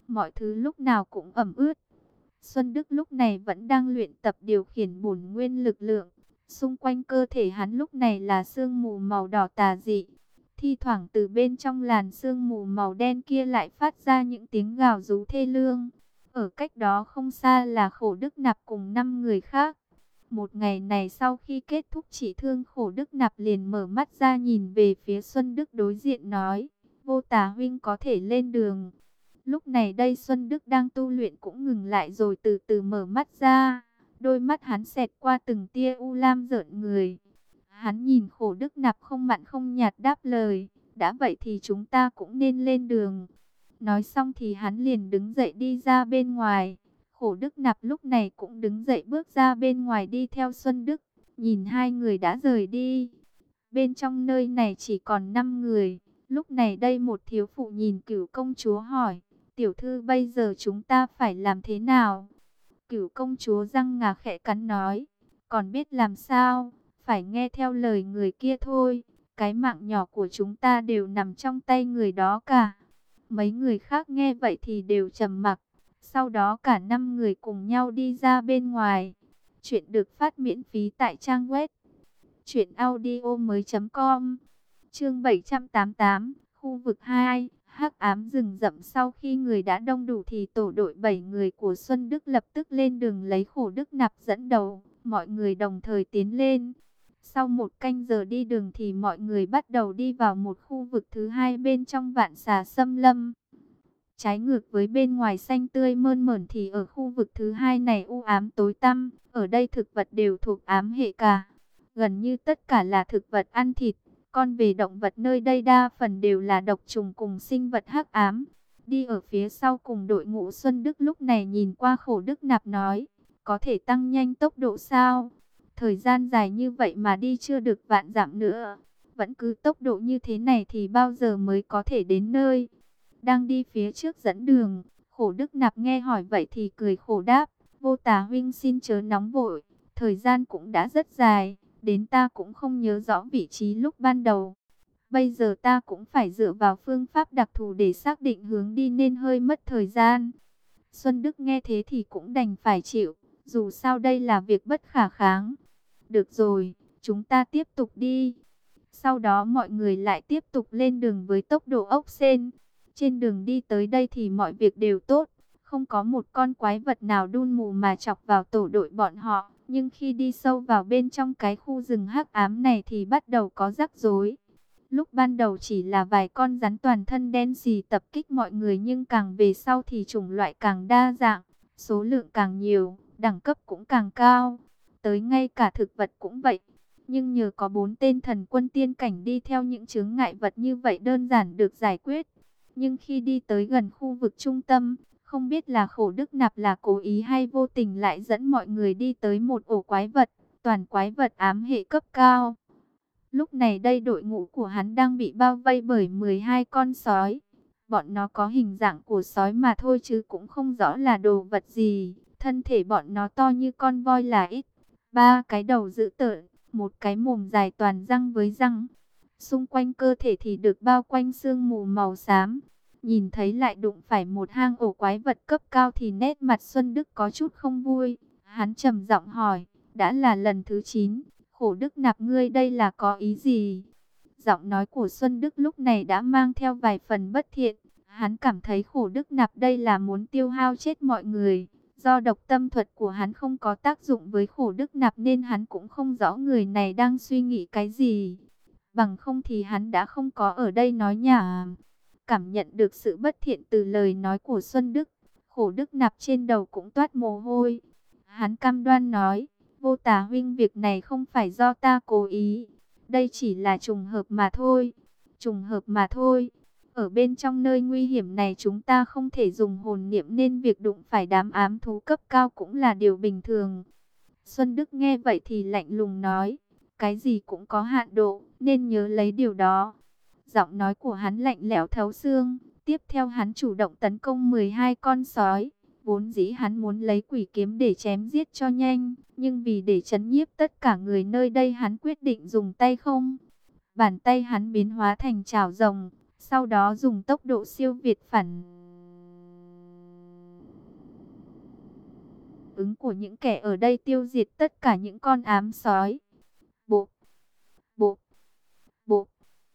mọi thứ lúc nào cũng ẩm ướt. Xuân Đức lúc này vẫn đang luyện tập điều khiển bổn nguyên lực lượng. Xung quanh cơ thể hắn lúc này là sương mù màu đỏ tà dị. Thi thoảng từ bên trong làn sương mù màu đen kia lại phát ra những tiếng gào rú thê lương. Ở cách đó không xa là Khổ Đức Nạp cùng năm người khác. Một ngày này sau khi kết thúc trị thương, Khổ Đức Nạp liền mở mắt ra nhìn về phía Xuân Đức đối diện nói: Vô Tà huynh có thể lên đường. Lúc này đây Xuân Đức đang tu luyện cũng ngừng lại rồi từ từ mở mắt ra. Đôi mắt hắn xẹt qua từng tia u lam rợn người. Hắn nhìn Khổ Đức Nạp không mặn không nhạt đáp lời: đã vậy thì chúng ta cũng nên lên đường. Nói xong thì hắn liền đứng dậy đi ra bên ngoài. Khổ Đức Nạp lúc này cũng đứng dậy bước ra bên ngoài đi theo Xuân Đức. Nhìn hai người đã rời đi. Bên trong nơi này chỉ còn năm người. Lúc này đây một thiếu phụ nhìn Cửu công chúa hỏi: tiểu thư bây giờ chúng ta phải làm thế nào? Cửu công chúa răng ngà khẽ cắn nói: còn biết làm sao, phải nghe theo lời người kia thôi. Cái mạng nhỏ của chúng ta đều nằm trong tay người đó cả. Mấy người khác nghe vậy thì đều trầm mặc. Sau đó cả năm người cùng nhau đi ra bên ngoài. Chuyện được phát miễn phí tại trang web truyện audio mới chấm com. Chương bảy trăm tám mươi tám, khu vực hai, hắc ám rừng rậm. Sau khi người đã đông đủ thì tổ đội bảy người của Xuân Đức lập tức lên đường lấy Khổ Đức Nạp dẫn đầu. Mọi người đồng thời tiến lên. Sau một canh giờ đi đường thì mọi người bắt đầu đi vào một khu vực thứ hai bên trong vạn xà xâm lâm. Trái ngược với bên ngoài xanh tươi mơn mởn thì ở khu vực thứ hai này u ám tối tăm. Ở đây thực vật đều thuộc ám hệ cả. Gần như tất cả là thực vật ăn thịt. Còn về động vật nơi đây đa phần đều là độc trùng cùng sinh vật hắc ám. Đi ở phía sau cùng đội ngũ Xuân Đức lúc này nhìn qua Khổ Đức Nạp nói: có thể tăng nhanh tốc độ sao? Thời gian dài như vậy mà đi chưa được vạn dặm nữa. Vẫn cứ tốc độ như thế này thì bao giờ mới có thể đến nơi? Đang đi phía trước dẫn đường, Khổ Đức Nạp nghe hỏi vậy thì cười khổ đáp: Vô Tà huynh xin chớ nóng vội, thời gian cũng đã rất dài, đến ta cũng không nhớ rõ vị trí lúc ban đầu. Bây giờ ta cũng phải dựa vào phương pháp đặc thù để xác định hướng đi nên hơi mất thời gian. Xuân Đức nghe thế thì cũng đành phải chịu, dù sao đây là việc bất khả kháng. Được rồi, chúng ta tiếp tục đi. Sau đó mọi người lại tiếp tục lên đường với tốc độ ốc sên. Trên đường đi tới đây thì mọi việc đều tốt, không có một con quái vật nào đun mù mà chọc vào tổ đội bọn họ. Nhưng khi đi sâu vào bên trong cái khu rừng hắc ám này thì bắt đầu có rắc rối. Lúc ban đầu chỉ là vài con rắn toàn thân đen xì tập kích mọi người, nhưng càng về sau thì chủng loại càng đa dạng, số lượng càng nhiều, đẳng cấp cũng càng cao. Tới ngay cả thực vật cũng vậy. Nhưng nhờ có bốn tên thần quân tiên cảnh đi theo, những chướng ngại vật như vậy đơn giản được giải quyết. Nhưng khi đi tới gần khu vực trung tâm, không biết là Khổ Đức Nạp là cố ý hay vô tình lại dẫn mọi người đi tới một ổ quái vật, toàn quái vật ám hệ cấp cao. Lúc này đây đội ngũ của hắn đang bị bao vây bởi mười hai con sói. Bọn nó có hình dạng của sói mà thôi chứ cũng không rõ là đồ vật gì. Thân thể bọn nó to như con voi là ít. Ba cái đầu dữ tợn, một cái mồm dài toàn răng với răng. Xung quanh cơ thể thì được bao quanh sương mù màu xám. Nhìn thấy lại đụng phải một hang ổ quái vật cấp cao thì nét mặt Xuân Đức có chút không vui. Hắn trầm giọng hỏi: đã là lần thứ chín, Khổ Đức Nạp ngươi đây là có ý gì? Giọng nói của Xuân Đức lúc này đã mang theo vài phần bất thiện. Hắn cảm thấy Khổ Đức Nạp đây là muốn tiêu hao chết mọi người. Do độc tâm thuật của hắn không có tác dụng với Khổ Đức Nạp nên hắn cũng không rõ người này đang suy nghĩ cái gì. Bằng không thì hắn đã không có ở đây nói nhảm. Cảm nhận được sự bất thiện từ lời nói của Xuân Đức, Khổ Đức Nạp trên đầu cũng toát mồ hôi. Hắn cam đoan nói: Vô Tà huynh, việc này không phải do ta cố ý. Đây chỉ là trùng hợp mà thôi. Trùng hợp mà thôi. Ở bên trong nơi nguy hiểm này chúng ta không thể dùng hồn niệm nên việc đụng phải đám ám thú cấp cao cũng là điều bình thường. Xuân Đức nghe vậy thì lạnh lùng nói: cái gì cũng có hạn độ, nên nhớ lấy điều đó. Giọng nói của hắn lạnh lẽo thấu xương. Tiếp theo hắn chủ động tấn công mười hai con sói. Vốn dĩ hắn muốn lấy quỷ kiếm để chém giết cho nhanh, nhưng vì để trấn nhiếp tất cả người nơi đây hắn quyết định dùng tay không. Bàn tay hắn biến hóa thành chảo rồng, sau đó dùng tốc độ siêu việt phản ứng của những kẻ ở đây tiêu diệt tất cả những con ám sói. Bộ, bộ, bộ,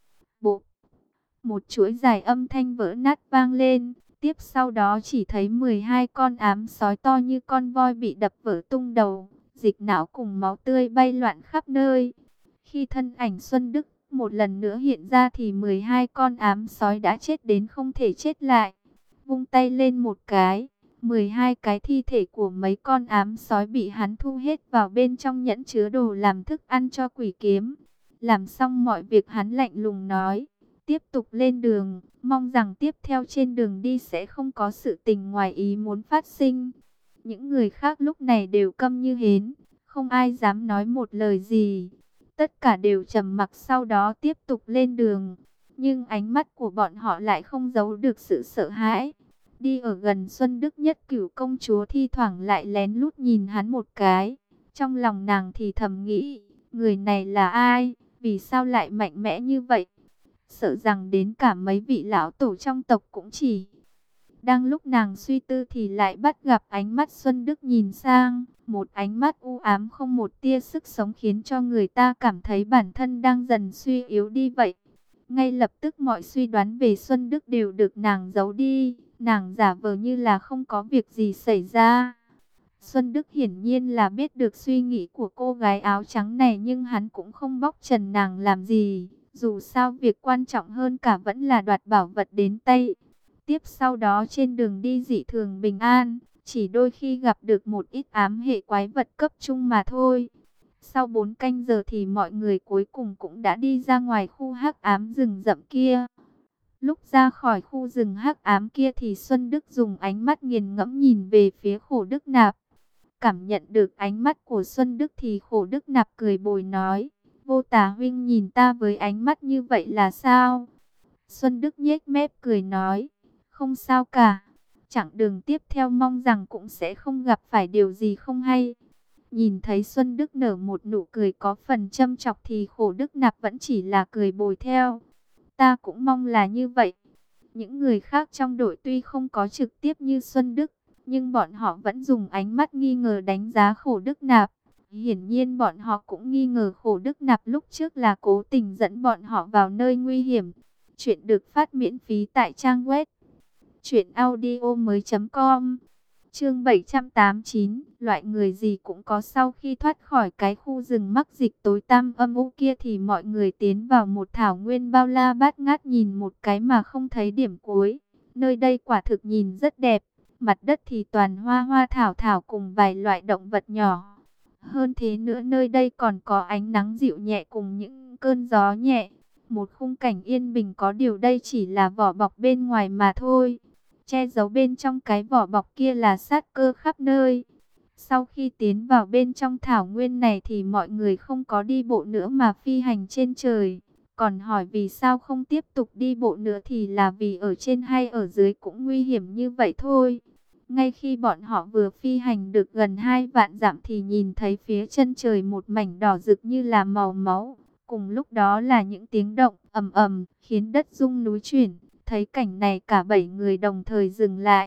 bộ. Một chuỗi dài âm thanh vỡ nát vang lên. Tiếp sau đó chỉ thấy mười hai con ám sói to như con voi bị đập vỡ tung đầu. Dịch não cùng máu tươi bay loạn khắp nơi. Khi thân ảnh Xuân Đức một lần nữa hiện ra thì mười hai con ám sói đã chết đến không thể chết lại. Vung tay lên một cái, mười hai cái thi thể của mấy con ám sói bị hắn thu hết vào bên trong nhẫn chứa đồ làm thức ăn cho quỷ kiếm. Làm xong mọi việc hắn lạnh lùng nói, tiếp tục lên đường, mong rằng tiếp theo trên đường đi sẽ không có sự tình ngoài ý muốn phát sinh. Những người khác lúc này đều câm như hến, không ai dám nói một lời gì. Tất cả đều trầm mặc, sau đó tiếp tục lên đường. Nhưng ánh mắt của bọn họ lại không giấu được sự sợ hãi. Đi ở gần Xuân Đức, Nhất Cửu công chúa thi thoảng lại lén lút nhìn hắn một cái. Trong lòng nàng thì thầm nghĩ, người này là ai, vì sao lại mạnh mẽ như vậy? Sợ rằng đến cả mấy vị lão tổ trong tộc cũng chỉ. Đang lúc nàng suy tư thì lại bắt gặp ánh mắt Xuân Đức nhìn sang, một ánh mắt u ám không một tia sức sống khiến cho người ta cảm thấy bản thân đang dần suy yếu đi vậy. Ngay lập tức mọi suy đoán về Xuân Đức đều được nàng giấu đi, nàng giả vờ như là không có việc gì xảy ra. Xuân Đức hiển nhiên là biết được suy nghĩ của cô gái áo trắng này, nhưng hắn cũng không bóc trần nàng làm gì. Dù sao việc quan trọng hơn cả vẫn là đoạt bảo vật đến tay. Tiếp sau đó trên đường đi dị thường bình an, chỉ đôi khi gặp được một ít ám hệ quái vật cấp trung mà thôi. Sau bốn canh giờ thì mọi người cuối cùng cũng đã đi ra ngoài khu hắc ám rừng rậm kia. Lúc ra khỏi khu rừng hắc ám kia thì Xuân Đức dùng ánh mắt nghiền ngẫm nhìn về phía Khổ Đức Nạp. Cảm nhận được ánh mắt của Xuân Đức thì Khổ Đức Nạp cười bồi nói, Vô Tà huynh nhìn ta với ánh mắt như vậy là sao? Xuân Đức nhếch mép cười nói, không sao cả. Chặng đường tiếp theo mong rằng cũng sẽ không gặp phải điều gì không hay. Nhìn thấy Xuân Đức nở một nụ cười có phần châm chọc thì Khổ Đức Nạp vẫn chỉ là cười bồi theo. Ta cũng mong là như vậy. Những người khác trong đội tuy không có trực tiếp như Xuân Đức, nhưng bọn họ vẫn dùng ánh mắt nghi ngờ đánh giá Khổ Đức Nạp. Hiển nhiên bọn họ cũng nghi ngờ Khổ Đức Nạp lúc trước là cố tình dẫn bọn họ vào nơi nguy hiểm. Chuyện được phát miễn phí tại trang web truyện audio mới chấm com. Chương bảy trăm tám mươi chín, loại người gì cũng có. Sau khi thoát khỏi cái khu rừng mắc dịch tối tăm âm u kia thì mọi người tiến vào một thảo nguyên bao la bát ngát, nhìn một cái mà không thấy điểm cuối. Nơi đây quả thực nhìn rất đẹp, mặt đất thì toàn hoa hoa thảo thảo cùng vài loại động vật nhỏ. Hơn thế nữa nơi đây còn có ánh nắng dịu nhẹ cùng những cơn gió nhẹ. Một khung cảnh yên bình, có điều đây chỉ là vỏ bọc bên ngoài mà thôi. Che giấu bên trong cái vỏ bọc kia là sát cơ khắp nơi. Sau khi tiến vào bên trong thảo nguyên này thì mọi người không có đi bộ nữa mà phi hành trên trời. Còn hỏi vì sao không tiếp tục đi bộ nữa thì là vì ở trên hay ở dưới cũng nguy hiểm như vậy thôi. Ngay khi bọn họ vừa phi hành được gần hai vạn dặm thì nhìn thấy phía chân trời một mảnh đỏ rực như là màu máu. Cùng lúc đó là những tiếng động ầm ầm khiến đất rung núi chuyển. Thấy cảnh này cả bảy người đồng thời dừng lại.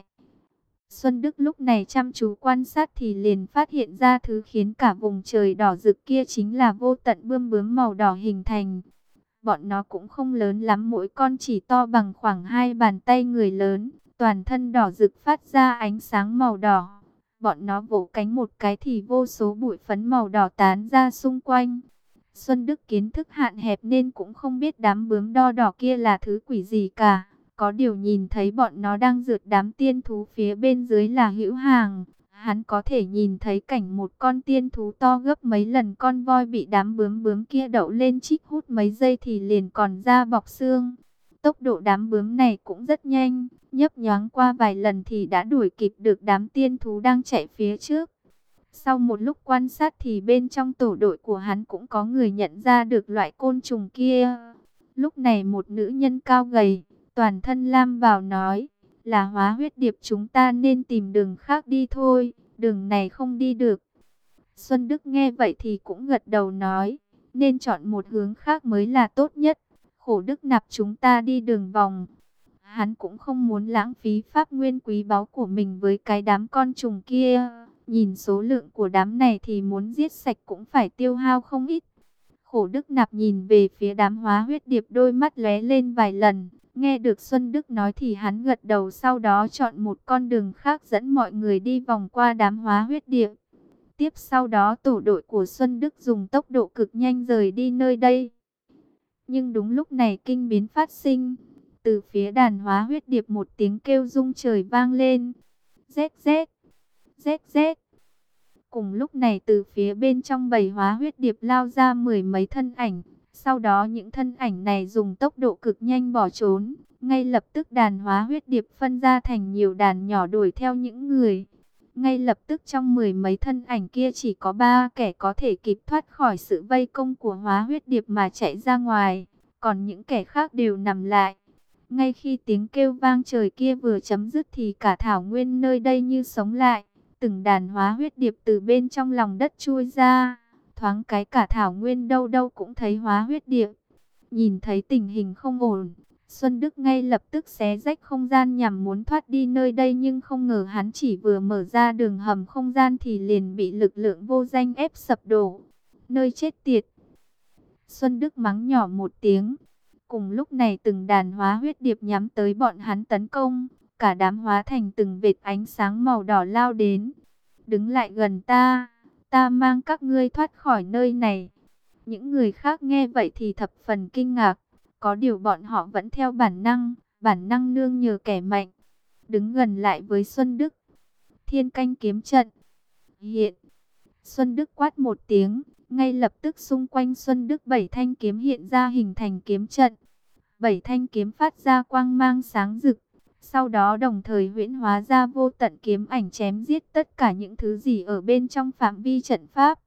Xuân Đức lúc này chăm chú quan sát thì liền phát hiện ra thứ khiến cả vùng trời đỏ rực kia chính là vô tận bươm bướm màu đỏ hình thành. Bọn nó cũng không lớn lắm, mỗi con chỉ to bằng khoảng hai bàn tay người lớn, toàn thân đỏ rực phát ra ánh sáng màu đỏ. Bọn nó vỗ cánh một cái thì vô số bụi phấn màu đỏ tán ra xung quanh. Xuân Đức kiến thức hạn hẹp nên cũng không biết đám bướm đo đỏ kia là thứ quỷ gì cả. Có điều nhìn thấy bọn nó đang rượt đám tiên thú phía bên dưới là hữu hàng. Hắn có thể nhìn thấy cảnh một con tiên thú to gấp mấy lần con voi bị đám bướm bướm kia đậu lên chích hút mấy giây thì liền còn da bọc xương. Tốc độ đám bướm này cũng rất nhanh, nhấp nhoáng qua vài lần thì đã đuổi kịp được đám tiên thú đang chạy phía trước. Sau một lúc quan sát thì bên trong tổ đội của hắn cũng có người nhận ra được loại côn trùng kia. Lúc này một nữ nhân cao gầy, toàn thân lam bào nói, là Hóa Huyết Điệp, chúng ta nên tìm đường khác đi thôi, đường này không đi được. Xuân Đức nghe vậy thì cũng gật đầu nói, nên chọn một hướng khác mới là tốt nhất. Khổ Đức Nạp, chúng ta đi đường vòng. Hắn cũng không muốn lãng phí pháp nguyên quý báu của mình với cái đám con trùng kia. Nhìn số lượng của đám này thì muốn giết sạch cũng phải tiêu hao không ít. Khổ Đức Nạp nhìn về phía đám hóa huyết điệp, đôi mắt lóe lên vài lần. Nghe được Xuân Đức nói thì hắn gật đầu, sau đó chọn một con đường khác dẫn mọi người đi vòng qua đám hóa huyết điệp. Tiếp sau đó tổ đội của Xuân Đức dùng tốc độ cực nhanh rời đi nơi đây. Nhưng đúng lúc này kinh biến phát sinh. Từ phía đàn hóa huyết điệp một tiếng kêu rung trời vang lên. Rét rét, rét rét. Cùng lúc này từ phía bên trong bầy hóa huyết điệp lao ra mười mấy thân ảnh. Sau đó những thân ảnh này dùng tốc độ cực nhanh bỏ trốn. Ngay lập tức đàn hóa huyết điệp phân ra thành nhiều đàn nhỏ đuổi theo những người. Ngay lập tức trong mười mấy thân ảnh kia chỉ có ba kẻ có thể kịp thoát khỏi sự vây công của hóa huyết điệp mà chạy ra ngoài. Còn những kẻ khác đều nằm lại. Ngay khi tiếng kêu vang trời kia vừa chấm dứt thì cả thảo nguyên nơi đây như sống lại. Từng đàn hóa huyết điệp từ bên trong lòng đất chui ra. Thoáng cái cả thảo nguyên đâu đâu cũng thấy hóa huyết điệp. Nhìn thấy tình hình không ổn, Xuân Đức ngay lập tức xé rách không gian nhằm muốn thoát đi nơi đây, nhưng không ngờ hắn chỉ vừa mở ra đường hầm không gian thì liền bị lực lượng vô danh ép sập đổ. Nơi chết tiệt! Xuân Đức mắng nhỏ một tiếng. Cùng lúc này từng đàn hóa huyết điệp nhắm tới bọn hắn tấn công. Cả đám hóa thành từng vệt ánh sáng màu đỏ lao đến. Đứng lại gần ta, ta mang các ngươi thoát khỏi nơi này. Những người khác nghe vậy thì thập phần kinh ngạc. Có điều bọn họ vẫn theo bản năng, bản năng nương nhờ kẻ mạnh. Đứng gần lại với Xuân Đức. Thiên canh kiếm trận. Hiện. Xuân Đức quát một tiếng. Ngay lập tức xung quanh Xuân Đức bảy thanh kiếm hiện ra hình thành kiếm trận. Bảy thanh kiếm phát ra quang mang sáng rực. Sau đó đồng thời huyễn hóa ra vô tận kiếm ảnh chém giết tất cả những thứ gì ở bên trong phạm vi trận pháp.